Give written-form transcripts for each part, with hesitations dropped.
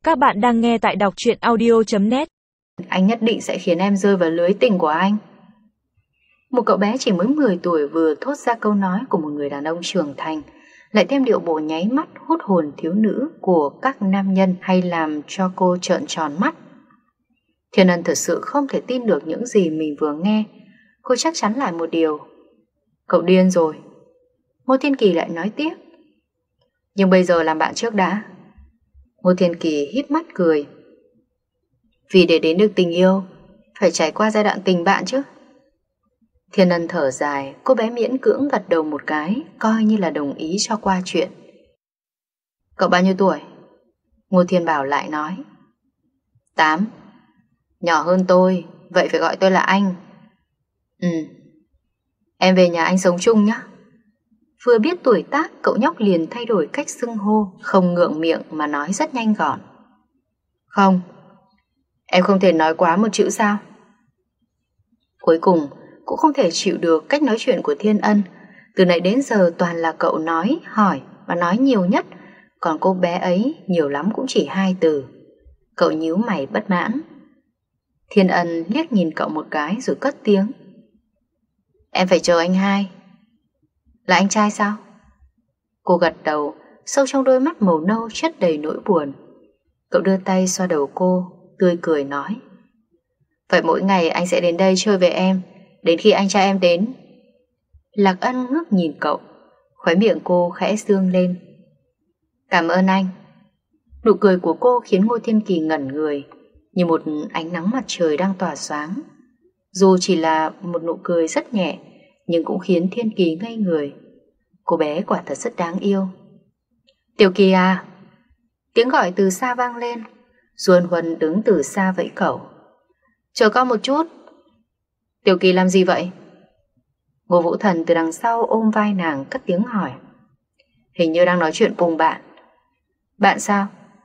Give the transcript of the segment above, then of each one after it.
Các bạn đang nghe tại đọc truyện audio.net. Anh nhất định sẽ khiến em rơi vào lưới tình của anh. Một cậu bé chỉ mới 10 tuổi vừa thốt ra câu nói của một người đàn ông trưởng thành, lại thêm điệu bộ nháy mắt hút hồn thiếu nữ của các nam nhân hay làm cho cô trợn tròn mắt. Thiên Ân thật sự không thể tin được những gì mình vừa nghe. Cô chắc chắn lại một điều. Cậu điên rồi. Ngô Thiên Kỳ lại nói tiếp. Nhưng bây giờ làm bạn trước đã. Ngô Thiên Kỳ híp mắt cười. Vì để đến được tình yêu, phải trải qua giai đoạn tình bạn chứ. Thiên Ân thở dài, cô bé miễn cưỡng gật đầu một cái, coi như là đồng ý cho qua chuyện. Cậu bao nhiêu tuổi? Ngô Thiên Bảo lại nói. 8. Nhỏ hơn tôi, vậy phải gọi tôi là anh. Em về nhà anh sống chung nhé. Vừa biết tuổi tác, cậu nhóc liền thay đổi cách xưng hô, không ngượng miệng mà nói rất nhanh gọn. Không. Em không thể nói quá một chữ sao? Cuối cùng cũng không thể chịu được cách nói chuyện của Thiên Ân. Từ nãy đến giờ toàn là cậu nói, hỏi và nói nhiều nhất, còn cô bé ấy nhiều lắm cũng chỉ 2 từ. Cậu nhíu mày bất mãn. Thiên Ân liếc nhìn cậu một cái rồi cất tiếng. Em phải chờ anh hai. Là anh trai sao? Cô gật đầu, sâu trong đôi mắt màu nâu chất đầy nỗi buồn. Cậu đưa tay xoa đầu cô, tươi cười nói. Vậy mỗi ngày anh sẽ đến đây chơi với em, đến khi anh trai em đến. Lạc Ân ngước nhìn cậu, khóe miệng cô khẽ dương lên. Cảm ơn anh. Nụ cười của cô khiến Ngô Thiên Kỳ ngẩn người, như một ánh nắng mặt trời đang tỏa sáng. Dù chỉ là một nụ cười rất nhẹ, nhưng cũng khiến Thiên Kỳ ngây người. Cô bé quả thật rất đáng yêu. Tiểu Kỳ à! Tiếng gọi từ xa vang lên. Duân Huân đứng từ xa vẫy cậu. Chờ con một chút. Tiểu Kỳ làm gì vậy? Ngô Vũ Thần từ đằng sau ôm vai nàng cất tiếng hỏi. Hình như đang nói chuyện cùng bạn. Bạn sao?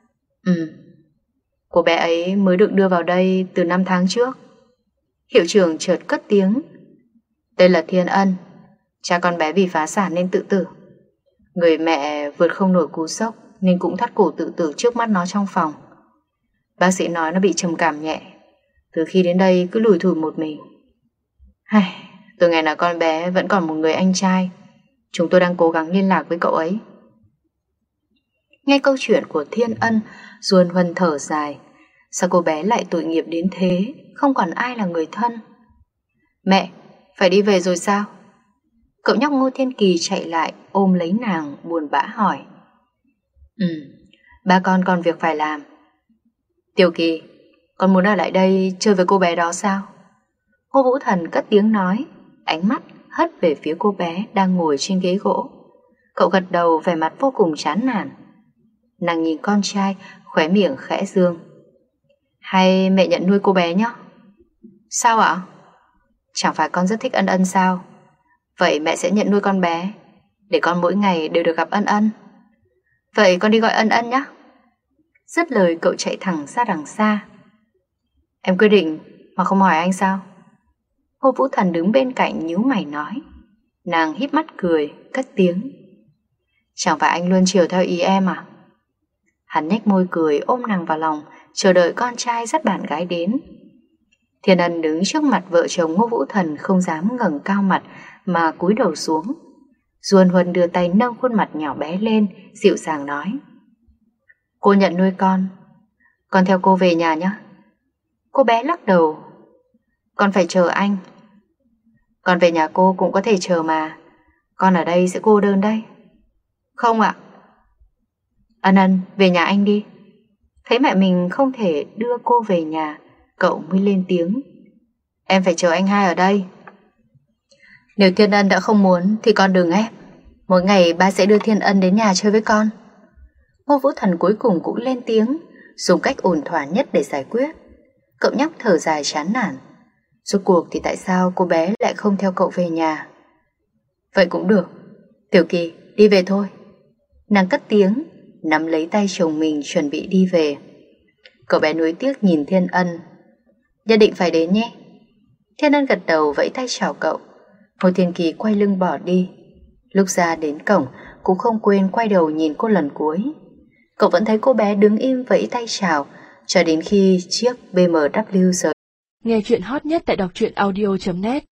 Cô bé ấy mới được đưa vào đây từ 5 tháng trước. Hiệu trưởng chợt cất tiếng. Đây là Thiên Ân, cha con bé vì phá sản nên tự tử. Người mẹ vượt không nổi cú sốc nên cũng thắt cổ tự tử trước mắt nó trong phòng. Bác sĩ nói nó bị trầm cảm nhẹ. Từ khi đến đây cứ lủi thủi một mình. Tôi nghe nói con bé vẫn còn một người anh trai. Chúng tôi đang cố gắng liên lạc với cậu ấy. Nghe câu chuyện của Thiên Ân, Duân Huân thở dài. Sao cô bé lại tội nghiệp đến thế, không còn ai là người thân. Mẹ, phải đi về rồi sao? Cậu nhóc Ngô Thiên Kỳ chạy lại ôm lấy nàng buồn bã hỏi. Ba con còn việc phải làm. Tiểu Kỳ, con muốn ở lại đây chơi với cô bé đó sao? Ngô Vũ Thần cất tiếng nói, ánh mắt hất về phía cô bé đang ngồi trên ghế gỗ. Cậu gật đầu vẻ mặt vô cùng chán nản. Nàng nhìn con trai, khóe miệng khẽ dương. Hay mẹ nhận nuôi cô bé nhé? Sao ạ? Chẳng phải con rất thích Ân Ân sao? Vậy mẹ sẽ nhận nuôi con bé, để con mỗi ngày đều được gặp Ân Ân. Vậy con đi gọi Ân Ân nhé. Dứt lời cậu chạy thẳng ra đằng xa. Em quyết định mà không hỏi anh sao? Ngô Vũ Thần đứng bên cạnh nhíu mày nói. Nàng híp mắt cười, cất tiếng. Chẳng phải anh luôn chiều theo ý em à? Hắn nhếch môi cười ôm nàng vào lòng, chờ đợi con trai dắt bạn gái đến. Thiên Ân đứng trước mặt vợ chồng Ngô Vũ Thần không dám ngẩng cao mặt mà cúi đầu xuống. Duân Huân đưa tay nâng khuôn mặt nhỏ bé lên, dịu dàng nói. Cô nhận nuôi con theo cô về nhà nhé. Cô bé lắc đầu. Con phải chờ anh. Con về nhà cô cũng có thể chờ mà. Con ở đây sẽ cô đơn đây. Không ạ. Ân Ân, về nhà anh đi. Thấy mẹ mình không thể đưa cô về nhà, cậu mới lên tiếng. Em phải chờ anh hai ở đây. Nếu Thiên Ân đã không muốn thì con đừng ép. Mỗi ngày ba sẽ đưa Thiên Ân đến nhà chơi với con. Ngô Vũ Thần cuối cùng cũng lên tiếng, dùng cách ổn thỏa nhất để giải quyết. Cậu nhóc thở dài chán nản. Rốt cuộc thì tại sao cô bé lại không theo cậu về nhà? Vậy cũng được. Tiểu Kỳ, đi về thôi. Nàng cất tiếng, nắm lấy tay chồng mình chuẩn bị đi về. Cậu bé nuối tiếc nhìn Thiên Ân. Nhất định phải đến nhé. Thiên Ân gật đầu vẫy tay chào cậu. Ngô Thiên Kỳ quay lưng bỏ đi. Lúc ra đến cổng cũng không quên quay đầu nhìn cô lần cuối. Cậu vẫn thấy cô bé đứng im vẫy tay chào cho đến khi chiếc BMW rời. Nghe chuyện hot nhất tại đọc truyện audio.net